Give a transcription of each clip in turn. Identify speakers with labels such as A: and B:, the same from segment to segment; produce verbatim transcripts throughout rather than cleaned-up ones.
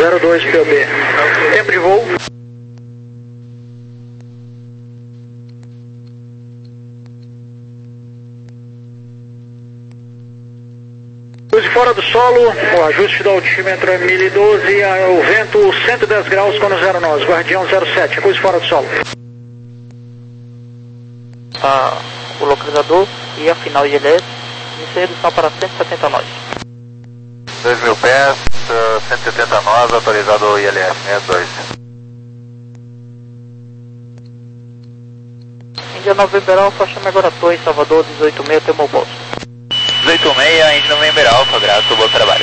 A: zero dois P O B. Tempo de voo. Luz fora do solo, o ajuste do altímetro é mil e doze, o vento cento e dez graus com zero nós, Guardião zero sete, luz fora do solo.
B: Ah, o localizador e a final I L S, inicia redução para cento e setenta nós.
C: dois mil pés, cento e setenta nós, autorizado I L S sessenta e dois.
B: Índia November Alpha, chame agora Torre, Salvador, dezoito seis, Temo Posto.
C: dezoito seis, Índia November Alpha, graças, bom trabalho.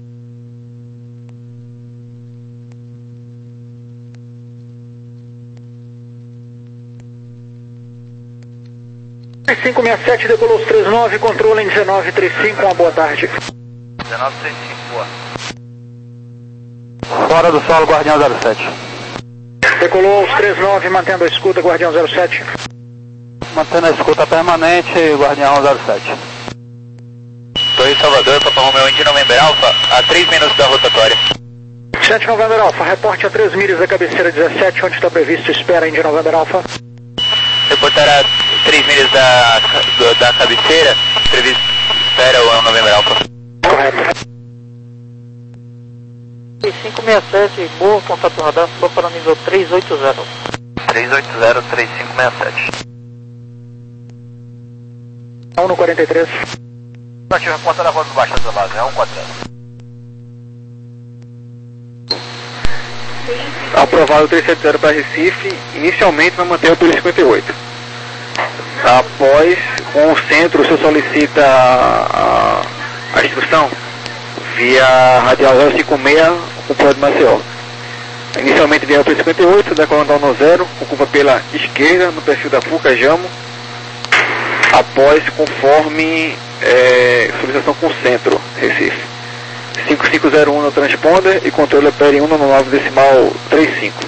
A: cinco seis sete, decolou os três nove, controle em dezenove trinta e cinco, uma boa tarde.
C: dezenove trinta e cinco, boa.
D: Fora do solo, Guardião zero sete.
A: Decolou os três nove, mantendo a escuta, Guardião zero sete.
D: Mantendo a escuta permanente, Guardião zero sete.
C: Torre Salvador, Papa Romeo, Índia November Alpha, a três minutos da rotatória.
A: sete November Alpha, reporte a três milhas da cabeceira dezessete, onde está previsto espera Índia November Alpha.
C: Reportar a três milhas da, do, da cabeceira, previsto espera o November Alpha.
A: Correto.
B: cinco seis sete, boa, contato radar, suba para o nível três oito zero.
C: três oito zero, três cinco seis sete.
A: um no quarenta e três.
C: Ativa a ponta da voz baixa da base, é um quatro zero.
D: Aprovado três sete zero para Recife, inicialmente vai manter o P cinquenta e oito. Após, com o centro, você solicita a, a instrução via radial zero cinco seis com código Maceió. Inicialmente via o P cinquenta e oito, decolando no zero, ocupa pela esquerda, no perfil da Fuca Jamo. Após, conforme é, solicitação com o centro, Recife. cinco cinco zero um no transponder e controle opera em um no nove decimal trinta e cinco.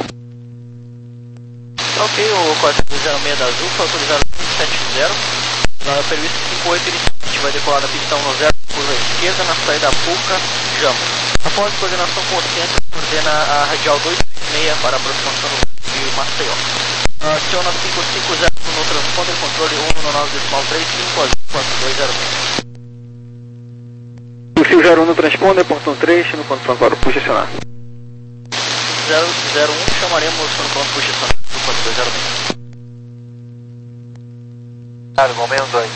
B: Ok, o quatro zero seis da Azul foi autorizado cinco sete zero. Na previsto cinco oito, inicialmente vai decolar da pistão no zero, curva esquerda, na saída Fuca Jamo. Após coordenação com o centro, coordena a radial dois três seis para a aproximação do Rio Maceió. Aciona cinco cinco zero no transponder, controle um no nove decimal trinta e cinco, Azul quatro dois zero seis.
D: O zero um no transponder, portão três, no controle para o push acionar.
B: zero zero um, chamaremos no ponto push acionar do quatro dois zero seis.
C: Claro, momento dois.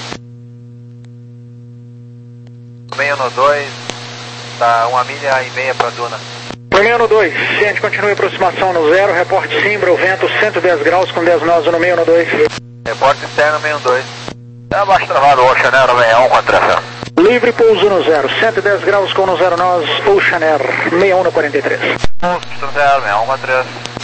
C: Momento dois, tá uma milha e meia para Duna.
A: Romeo dois, ciente, continue a aproximação no zero, reporte Simbra, o vento cento e dez graus com dez nós no meio dois.
C: Reporte externo, meio dois. É abaixo travado, Ocean Air, meia um, quatro zero.
A: Livre pouso no zero, cento e dez graus com no zero nós, Ocean Air, sessenta e um no quarenta e três.
C: Ocean Air, meia um, quatro três.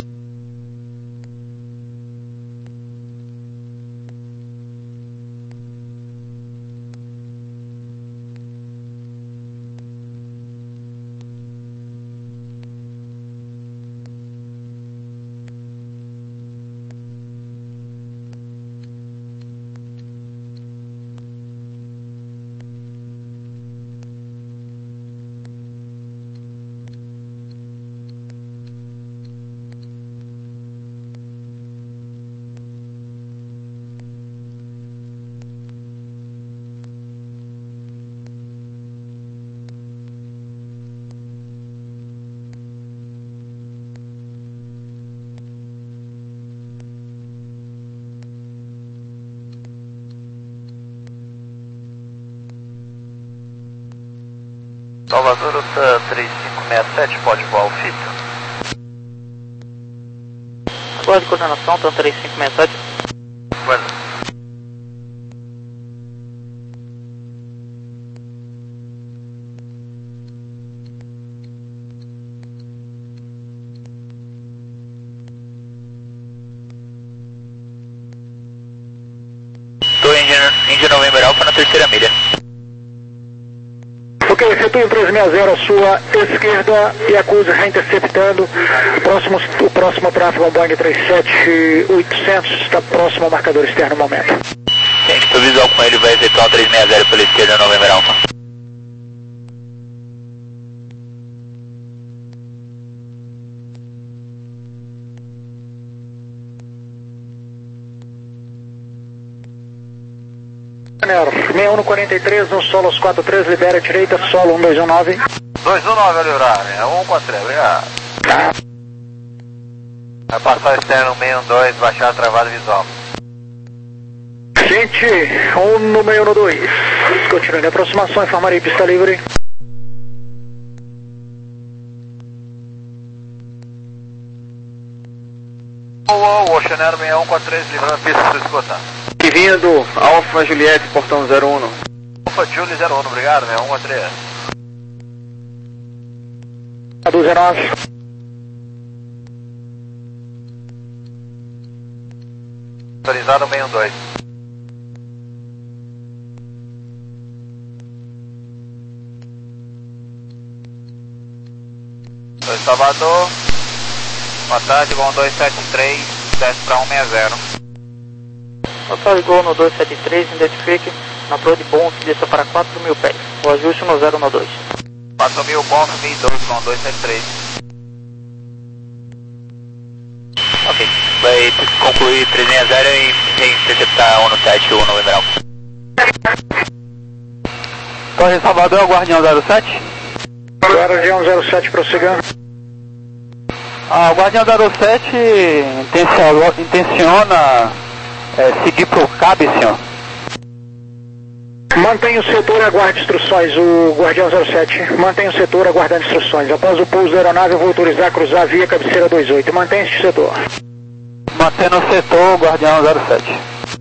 C: Salvador, uh, três cinco seis sete, pode voar o fito.
B: Agora de coordenação, tanto três cinco seis sete.
C: Bueno.
E: Estou em Índia November Alpha na terceira milha.
A: Ok, efetue três seis zero à sua esquerda e acuse reinterceptando. Próximo, o próximo tráfego é um Boeing três sete oitocentos, está próximo ao marcador externo no momento.
E: Sim, estou visual com ele, vai efetuar o três seis zero pela esquerda November Alpha.
A: seis um no quarenta e três, no solo aos quatro três, libera a direita, solo um dois um nove.
F: dois um nove, Aliorar, é um quatro três, obrigado.
A: Tá.
F: Vai passar o externo seis um dois, baixar a travada visual.
A: Gente, um no meio no dois. Continuando a aproximação, informarei pista livre.
F: O Oceanero seis um quatro três, livrando a pista para escutar.
D: E vindo, Alfa Juliette, portão zero um.
F: Alfa Julie zero um, obrigado, seis um quatro três.
A: A doze nove.
F: Autorizado seis um dois. Oi, Salvador. Boa tarde, bom dois sete três, desce para um seis zero.
B: Boa tarde, Gol no dois sete três, identifique na Pro de Bom, que desça para quatro mil pés. O ajuste no zero um dois.
F: quatro mil bom, mil dois com dois sete três.
C: Ok, vai concluir três seis zero e interceptar um no sete, um no Emerald.
B: Torre Salvador, Guardião zero sete.
A: Guardião zero sete prosseguindo.
B: Ah, o Guardião zero sete intenciona, intenciona é, seguir para o Cabe, senhor.
A: Mantenha o setor e aguarde instruções, o Guardião zero sete. Mantenha o setor aguardando instruções. Após o pouso da aeronave, eu vou autorizar a cruzar a via cabeceira dois oito. Mantenha este setor.
B: Mantendo o setor, Guardião zero sete.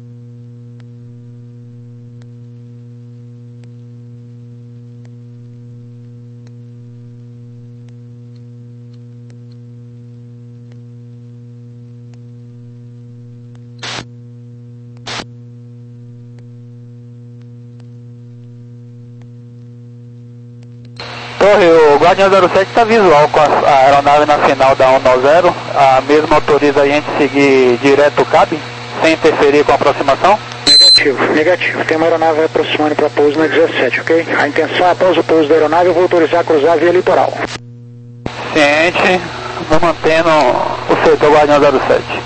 B: Torre, o Guardião zero sete está visual com a, a aeronave na final da um zero. A mesma autoriza a gente seguir direto o cabo, sem interferir com a aproximação?
A: Negativo, negativo. Tem uma aeronave aproximando para pouso na dezessete, ok? A intenção, após o pouso da aeronave, eu vou autorizar a cruzar a via litoral.
B: Ciente, vou mantendo o setor Guardião zero sete.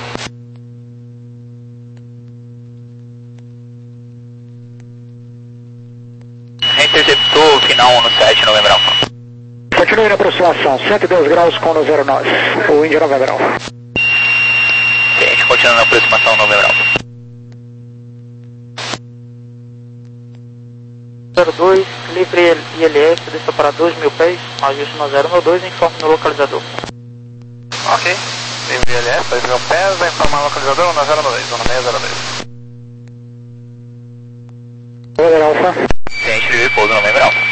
C: Interceptou final um no sete, November Alpha.
A: Continue na aproximação, cento e dois graus com o zero nove, o India November Alpha.
C: Ok, a gente continua na aproximação November Alpha.
B: zero dois, livre I L S, desça para dois mil pés, ajuste no zero um dois e informe no localizador.
F: Ok, livre I L S, dois mil pés, vai informar o localizador no zero dois, zona seis zero dois.
A: November Alpha.
C: Ciente, livre pouso November Alpha.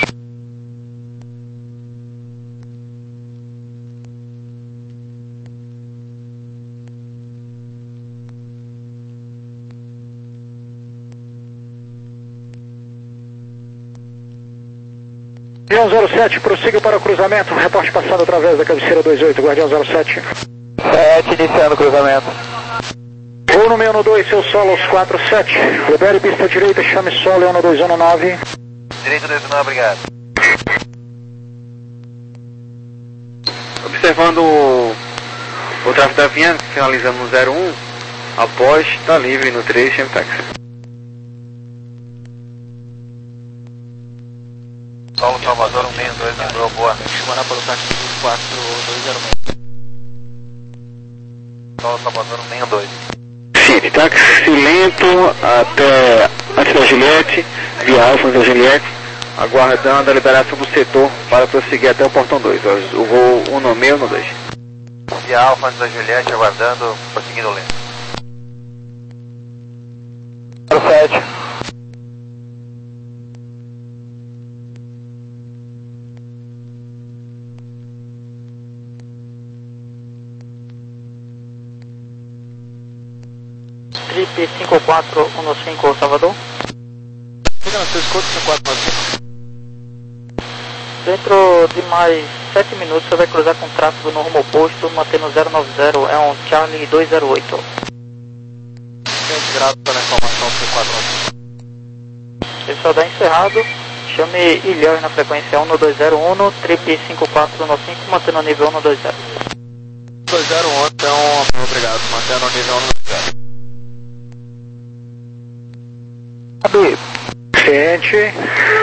A: Guardião zero sete, prossiga para o cruzamento. Reporte passado através da cabeceira dois oito, Guardião zero sete.
B: sete, iniciando o cruzamento.
A: um no meio no dois, seu solo aos quatro sete. Libere pista direita, chame solo um no dois um no nove.
F: Direito dois um, obrigado.
D: Observando o, o tráfego da Vinha, finalizando no zero um, após está livre no três, chame táxi.
F: Solo Salvador um seis dois, lembrou, boa.
B: Chamando para o táxi quatro dois zero seis.
F: Solo Salvador um seis dois.
D: Sim, táxi lento até antes da Juliette, via Alfa da Juliette, aguardando a liberação do setor para prosseguir até o portão dois. O voo um no meio no dois.
F: Via Alfa antes da Juliette, aguardando, prosseguindo lento.
B: zero sete. Trip cinco quatro um cinco, Salvador.
F: Fica no seu escudo, cinco quatro um cinco.
B: Dentro de mais sete minutos você vai cruzar com tráfego no rumo oposto, mantendo zero nove zero, é um Charlie dois zero oito.
F: Gente, grato pela informação cinco quatro um cinco.
B: Ele só dá encerrado, chame Ilhéus na frequência um dois zero um, Trip cinco quatro um cinco, mantendo o nível um dois zero.
F: dois zero um, então, obrigado, mantendo o nível um dois zero.
A: B. Ciente.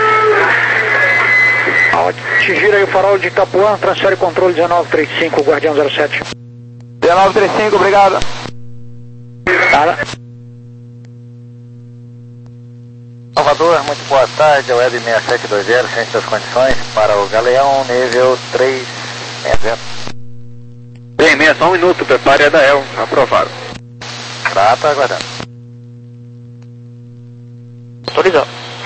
A: Ao atingir aí o farol de Itapuã, transfere controle dezenove trinta e cinco, Guardião zero sete.
F: dezenove trinta e cinco, obrigado.
A: Nada.
G: Salvador, muito boa tarde, Web seis sete dois zero, ciente das condições, para o Galeão, nível três seis zero.
D: Bem, meia, só um minuto, prepare a Dael, aprovado.
G: Trata, aguardando.
B: Autorizado.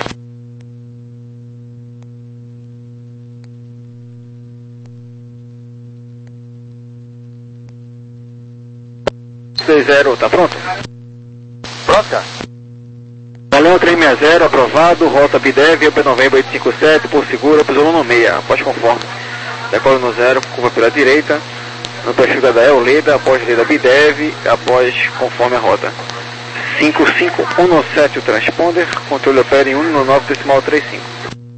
D: dois zero, tá pronto?
G: Pronto, cara?
D: Galeão três seis zero, aprovado, rota B D E V, B Novembro oito cinco sete, por seguro, pisou no meio, após conforme. Decola no zero, curva pela direita, no perfil da Dael, Leda, após Leda B D E V, após conforme a rota. cinco cinco um sete o transponder, controle opera em um no nove decimal trinta e cinco.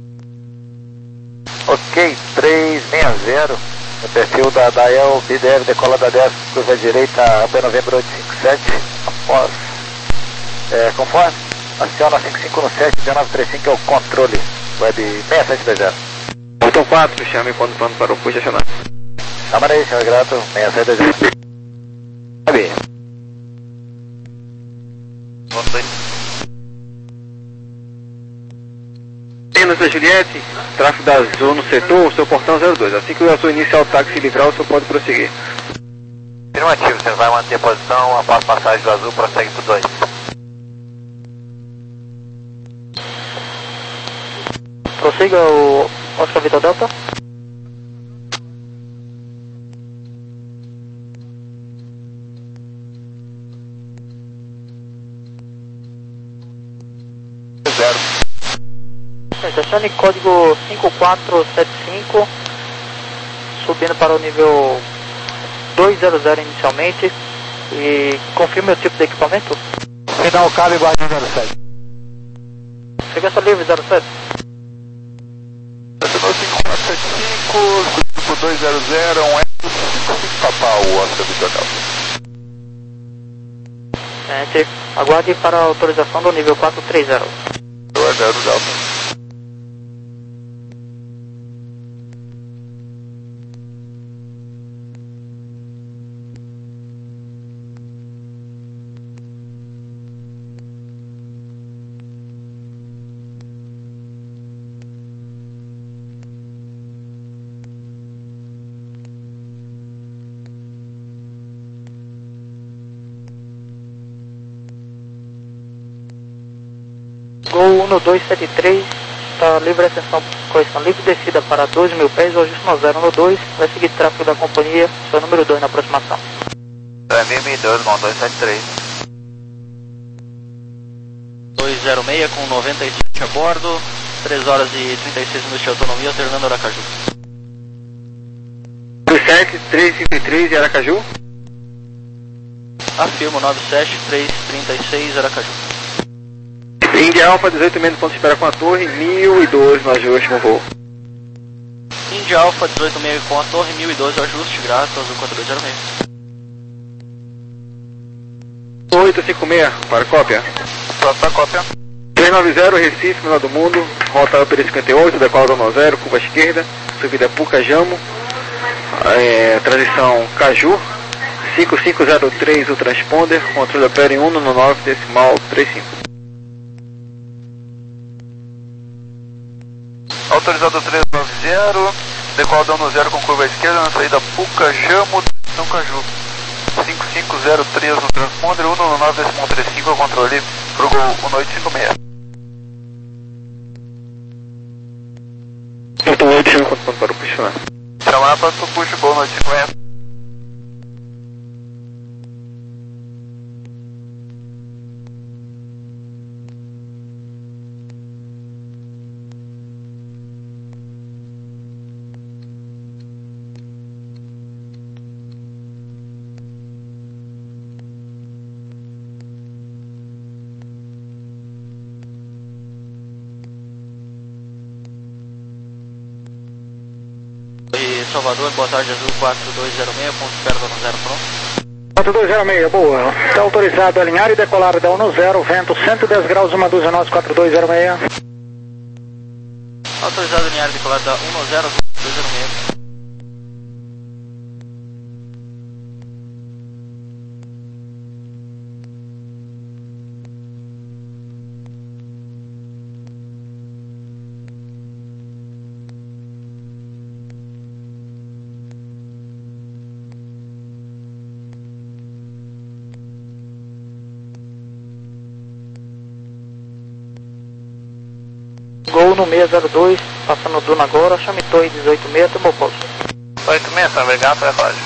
G: Ok, três seis zero, no perfil da Dael, B D E V, decola da dez, curva direita, B Novembro oito cinco sete, após, é, conforme, aciona cinco cinco um sete, dezenove trinta e cinco é o controle, web seis sete dois zero.
D: Botão quatro, chame quando o plano parou, puxa acionar.
G: Câmara aí, senhor Grato, seis sete dois zero.
D: Sabe? Menos da Juliette, tráfego da Azul no setor, seu portão zero dois. Assim que o seu inicial táxi livrar, o senhor pode prosseguir.
G: Afirmativo, você vai manter a posição, após passagem do Azul, prossegue por dois.
B: Prossiga o Oscar Vitor Delta.
G: Zero.
B: Estacione código cinco quatro sete cinco, subindo para o nível duzentos inicialmente, e confirme o tipo de equipamento.
A: Final cabe, Guardião zero sete.
B: Segurança livre zero sete.
F: Estacionou cinco quatro sete cinco, subindo por dois zero zero, um Eco cinco cinco papal, o Oscar Vitor Delta.
B: Gente, aguarde para a autorização do nível quatro três zero.
F: dois zero Delta.
B: Gol um dois sete três, está livre ascensão, correção livre descida para dois mil pés, hoje no zero no dois, vai seguir tráfego da companhia, seu número dois na aproximação.
F: É M M dois, com dois sete três.
B: dois zero seis com noventa e sete a bordo, três horas e trinta e seis minutos de autonomia, alternando Aracaju.
D: nove sete três cinco três de Aracaju.
B: Afirmo, nove sete três trinta e seis Aracaju.
D: Índia Alfa, dezoito menos ponto de espera com a torre, mil e doze no ajuste no voo.
B: Índia Alfa, dezoito meio com a torre, mil e doze ajuste, grato, Azul quatro dois zero seis.
D: oito cinco seis, para cópia.
F: Próxima cópia.
D: três nove zero, Recife, menor do mundo, rota Upper cinquenta e oito, decola do zero, curva esquerda, subida Puca Jamo, é, transição Caju, cinco cinco zero três o transponder, controle opera em um no nove decimal trinta e cinco.
F: Autorizado três nove zero, decola dando zero com curva esquerda na saída Puca Jamo, São Caju. cinco cinco zero três no transponder, um no nove decimal trinta e cinco, controle pro gol um oito cinco seis.
D: Então oito, chama quanto ponto para o puxar.
F: Chamar para o puxo, gol um oito cinco seis.
B: Salvador, boa tarde, Azul quatro dois zero seis, ponto espera do zero pronto.
A: quatro dois zero seis, boa. Está autorizado a alinhar e decolar da um zero, vento cento e dez graus, uma dúzia nós, quatro dois zero seis.
B: Autorizado a alinhar e decolar da um zero, quatro dois zero seis.
A: Gol no seis zero dois, passando Duna agora, chame Torre dezoito seis, tomou posto.
F: oito seis, obrigado pela rádio.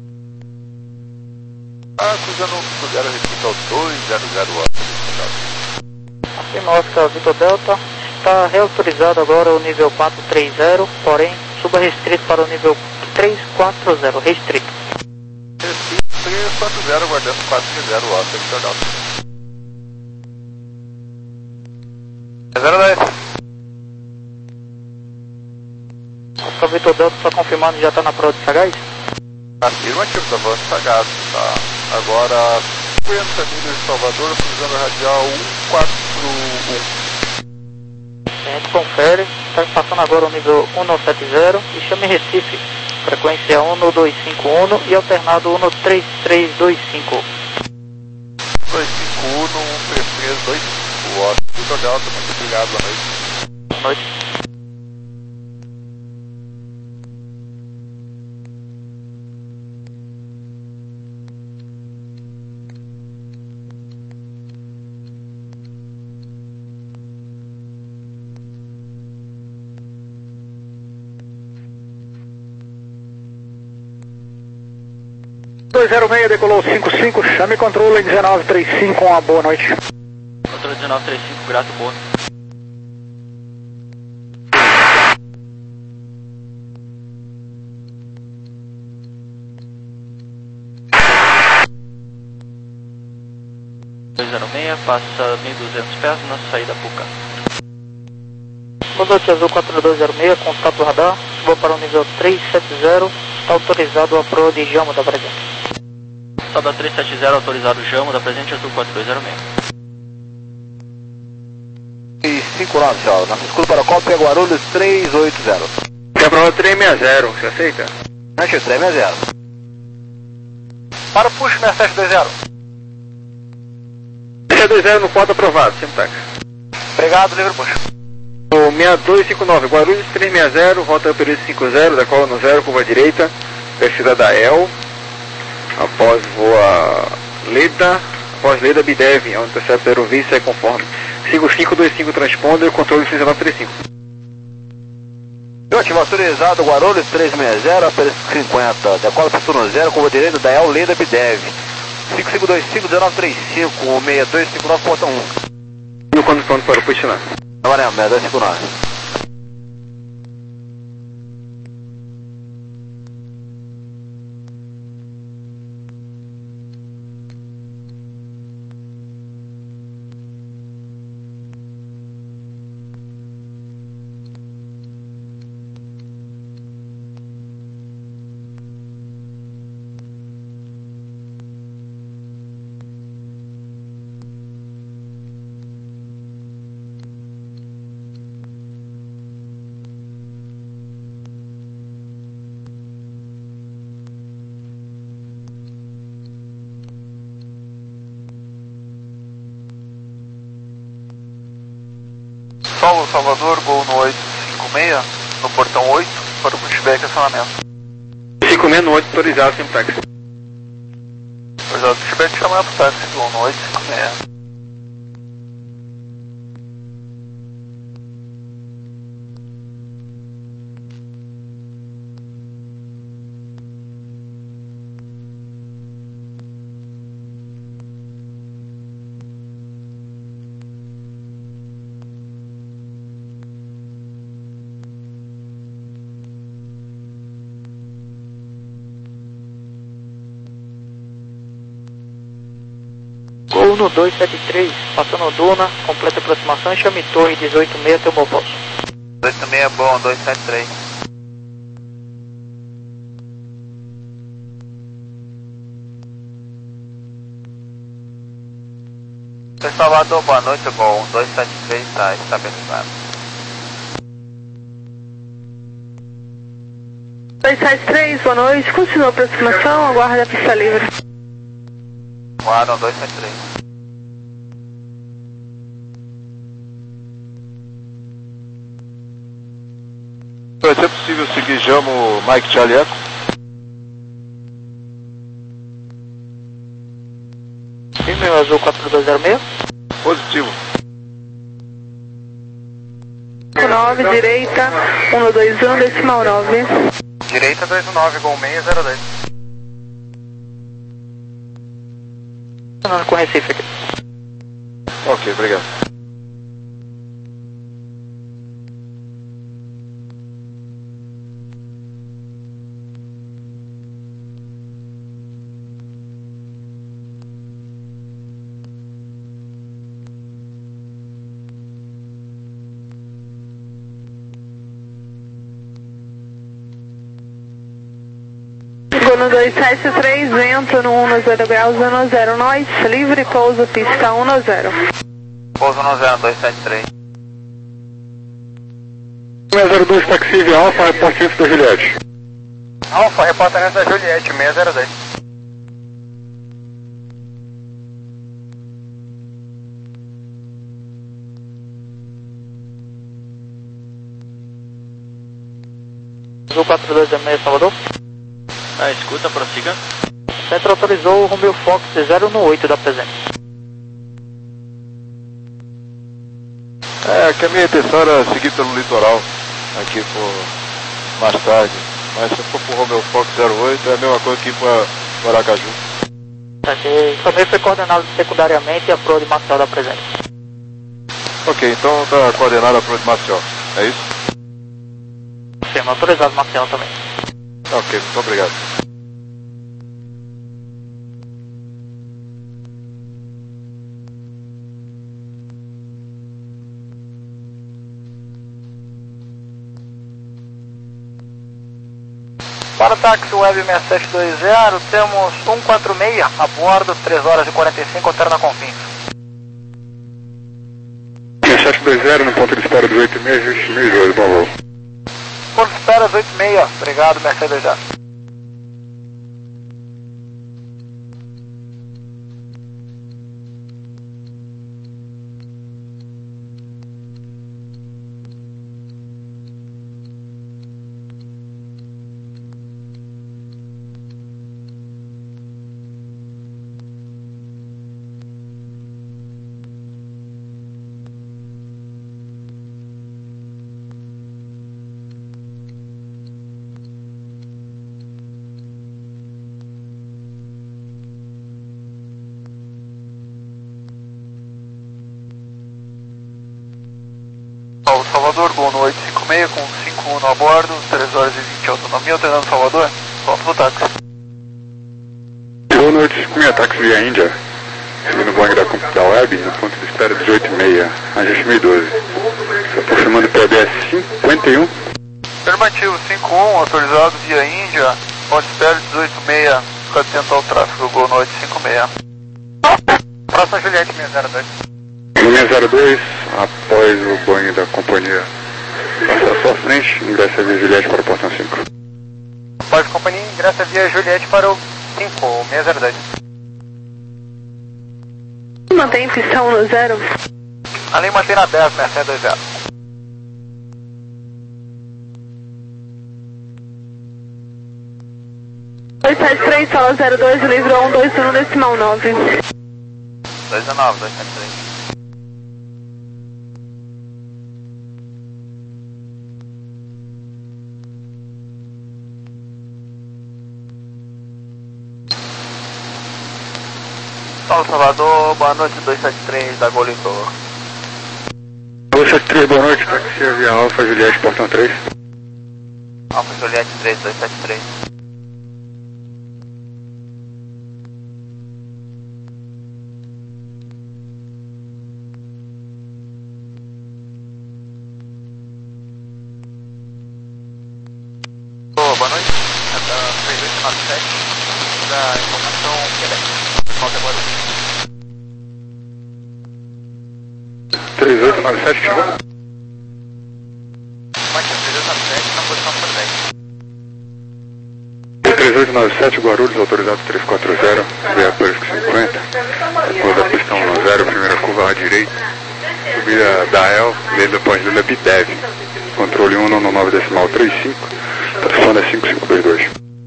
F: Ah, cruzando o zero, repita ao dois zero zero.
A: Afirma Oscar Vitor Delta, está reautorizado agora o nível quatro três zero, porém suba restrito para o nível três quatro zero, restrito.
F: Restrito três quatro zero, guardando quatro três zero, Oscar Vitor Delta. zero dez.
A: Oscar Vitor Delta está confirmando, já está na prova de Sagaz?
F: Afirmativo, está falando de Sagaz, tá? Agora, cinquenta milhas de Salvador, cruzando a radial um quatro um.
A: A gente confere, está passando agora o nível um sete zero e chame Recife, frequência um dois cinco um e alternado um três três dois cinco.
F: dois cinco um, um três três dois cinco, Oscar Vitor Delta, muito obrigado, boa noite.
A: Boa noite. dois zero seis, decolou cinco cinco, chame controle dezenove trinta e cinco, uma boa noite.
B: Controle dezenove trinta e cinco, grato, boa. dois zero seis, passa mil e duzentos pés na saída Puca.
A: Comandante Azul quatro dois zero seis, contato radar, suba para o nível três sete zero, está autorizado a proa de Jamo da presente.
B: Sobe a três sete zero, autorizado Jamo da presente Azul quatro dois zero seis.
G: E cinco nove, tchau. Nossa escuta para a cópia Guarulhos três oito zero.
D: Quer prova três seis zero, você aceita?
G: Antes três seis zero.
A: Para o push na sete dois zero.
D: sete dois zero no quadro aprovado, sempre tá.
A: Obrigado, livre push.
D: O seis dois cinco nove, Guarulhos três seis zero, rota período cinco zero, decola no zero, curva direita, descida da E L, após voa Leda, após Leda Bidev, onde intercepta aerovice é conforme. Siga o cinco dois cinco transponder, controle dezenove trinta e cinco.
G: Ótimo, autorizado Guarulhos três seis zero, período cinquenta, decola pista no zero, curva direita da E L, Leda Bidev. cinco cinco dois cinco, dezenove trinta e cinco, seis dois cinco nove, porta um.
D: E o condutor para o puxinar.
G: Tá valendo, seis dois cinco nove.
F: Paulo Salvador, gol no oito cinco seis, no portão oito, para o pushback e acionamento.
D: cinco seis no oito, autorizado, sempre táxi.
F: Autorizado pushback e acionamento táxi, gol no oito cinco seis.
A: Gol no dois sete três, passando Duna, completa aproximação e chame Torre dezoito seis, teu bom posto.
F: dois seis é bom, dois sete três. Salvador, boa noite, Gol dois sete três está estabilizado.
H: dois sete três, boa noite, continua a aproximação, aguarda a pista livre.
F: Guardam dois sete três.
I: Vai ser possível seguir Jamo Mike Charlie Echo?
B: Sim, meu azul quatro dois zero seis.
I: Positivo.
H: nove, direita, um dois um, decimal nove.
F: Direita dois um nove, Gol seis zero dois.
B: Com Recife aqui.
I: Ok, obrigado.
H: No dois sete três, vento no um zero graus, um zero, nós, livre, pouso, pista um zero.
F: Pouso um zero, dois sete três.
A: um zero dois, taxi via Alfa, reporte antes da Juliette.
F: Alfa, repórter antes da Juliette, seis zero dois.
B: Azul quatro dois zero seis, Salvador.
C: Ah, escuta, prossiga.
B: Centro autorizou o Romeo Fox zero um oito da presença.
I: É, que a minha intenção era seguir pelo litoral, aqui por mais tarde. Mas se for pro Romeo Fox zero oito, é a mesma coisa que ir para Aracaju.
B: Aqui também foi coordenado secundariamente a proa de Marcel da presença.
I: Ok, então está coordenada para o Marcel, é isso?
B: Sim, autorizado Marcel também.
I: Ok, muito obrigado.
F: Para o táxi Web seis sete dois zero, temos um quatro seis a bordo, três horas e quarenta e cinco, altera na Confins.
A: seis sete dois zero no ponto de espera dos oito e meia, justo meio de bom voo.
F: Ponto de espera oito e meia, obrigado, seis sete dois zero. Salvador, Gol no oito cinco seis com cinco um a bordo, três horas e vinte autonomia, alternando Salvador, pronto pro táxi.
A: Gol no oito cinco seis, táxi via Índia, seguindo o Boeing da, da Web, no ponto de espera dos oito e meia, ajuste seis doze. Se aproximando do P B S cinquenta e um.
F: Afirmativo, cinco um, autorizado via Índia, ponto de espera dezoito e meia, para tentar o tráfego, Gol no oito cinco seis. Próxima Juliette seis zero dois.
A: seis zero dois, após o Boeing da companhia passar à sua frente, ingressa via Juliette para o portão cinco.
F: Após a companhia, ingressa via Juliette para o cinco, seis zero dois.
H: Mantém pista um zero.
F: A linha mantém na dez, seis sete dois zero.
H: dois sete três, sala zero dois, livrou um dois um, decimal nove.
F: dois nove, dois sete três. Salve Salvador, boa noite, dois sete três da Golitor.
A: dois sete três, boa noite, táxi via Alfa, Juliette, portão três.
F: Alfa Juliette três, dois sete três. Oh, boa noite, é da três oito nove sete, da informação Quebec. Falta agora.
I: nove sete, chegou?
F: Mike três oito nove sete, na posição número dez.
I: três oito nove sete, Guarulhos, autorizado três quatro zero, via Pânico cinquenta, depois da pistão no zero, primeira curva à direita, subida da E L, leda após leda B D E V, controle um no nove decimal trinta e cinco, telefone é cinco cinco dois dois.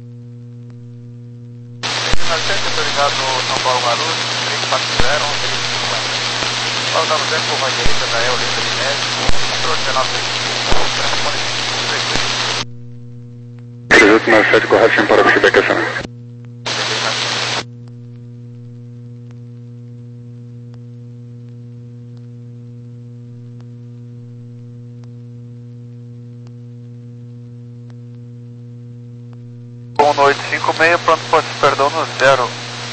F: nove sete, autorizado São Paulo Guarulhos, três quatro zero, três cinquenta. Paulo da zero, curva à direita da E L, leda B D E V, controle dezenove trinta e cinco, telefone cinco cinco dois dois.
I: três oito nove sete, correto, sem para o feedback acionado.
F: um oito cinco seis, pronto para perdão no zero.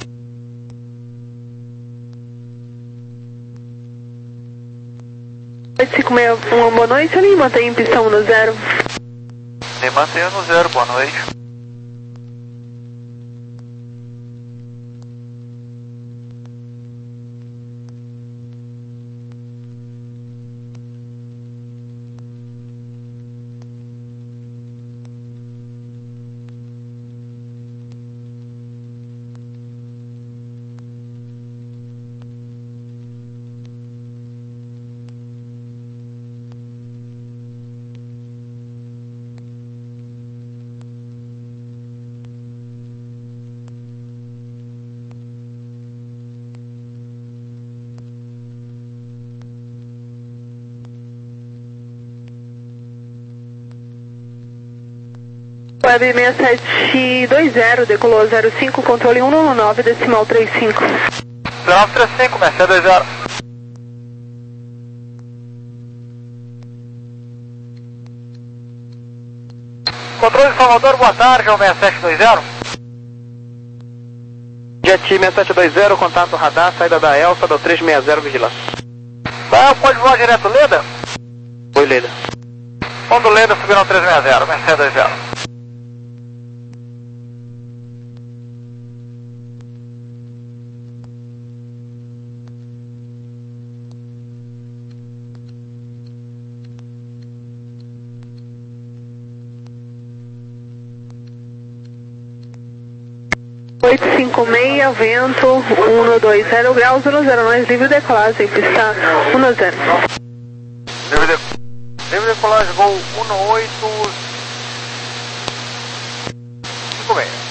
H: oito cinco seis, uma boa noite, ele mantém em pistão no zero.
F: Me mantenha no zero, boa noite.
H: Web seis sete dois zero, decolou zero cinco, controle um no nove decimal trinta e cinco.
F: nove três cinco, Mercedes dois zero. Controle de Salvador, boa tarde, é o seis sete dois zero.
B: Jet seis sete dois zero, contato radar, saída da Elsa, do três seis zero, vigilância.
F: Vai, pode voar direto, Leda?
B: Oi, Leda.
F: Fundo Leda, subiram três seis zero, Mercedes dois zero.
H: oito cinco seis, vento, um dois zero graus, zero zero, mais livre decolagem, pista um zero.
F: Livre, de... livre decolagem, voo um oito cinco seis.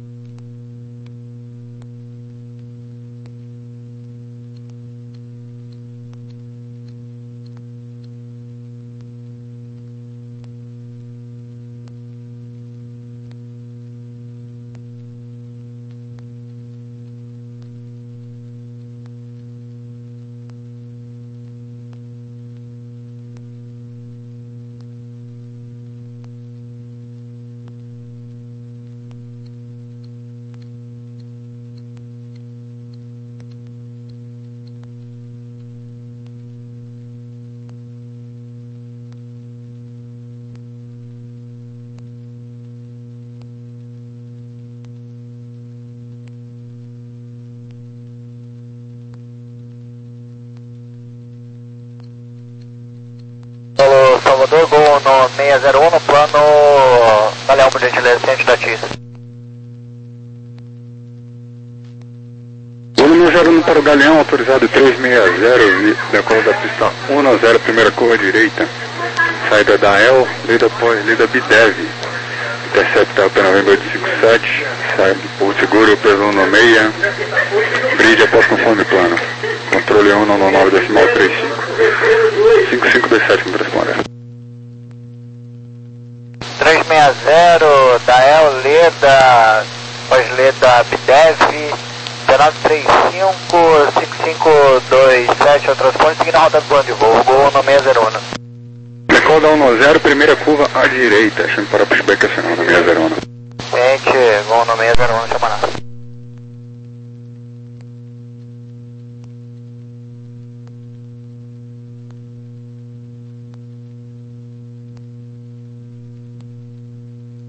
F: Salvador, gol no seis zero um, no plano Galeão, por gentileza, ciente da T I S.
I: Volume zero um para o Galeão, autorizado três seis zero, decola da pista um zero, primeira curva direita, saída da E L, lida após lida B D E V, intercepta o P Novembro oito cinco sete, sai o seguro pelo um seis, bridge após conforme plano, controle um no nove decimal trinta e cinco, cinco cinco dois sete, me responde.
F: três seis zero, da E L, leda, após leda B D E V, dezenove trinta e cinco, cinco cinco dois sete, ao transponder, seguindo a rota do plano de voo, gol no seis zero um.
I: Decola da um zero, primeira curva à direita, achando para o pushback acionado no seis zero um.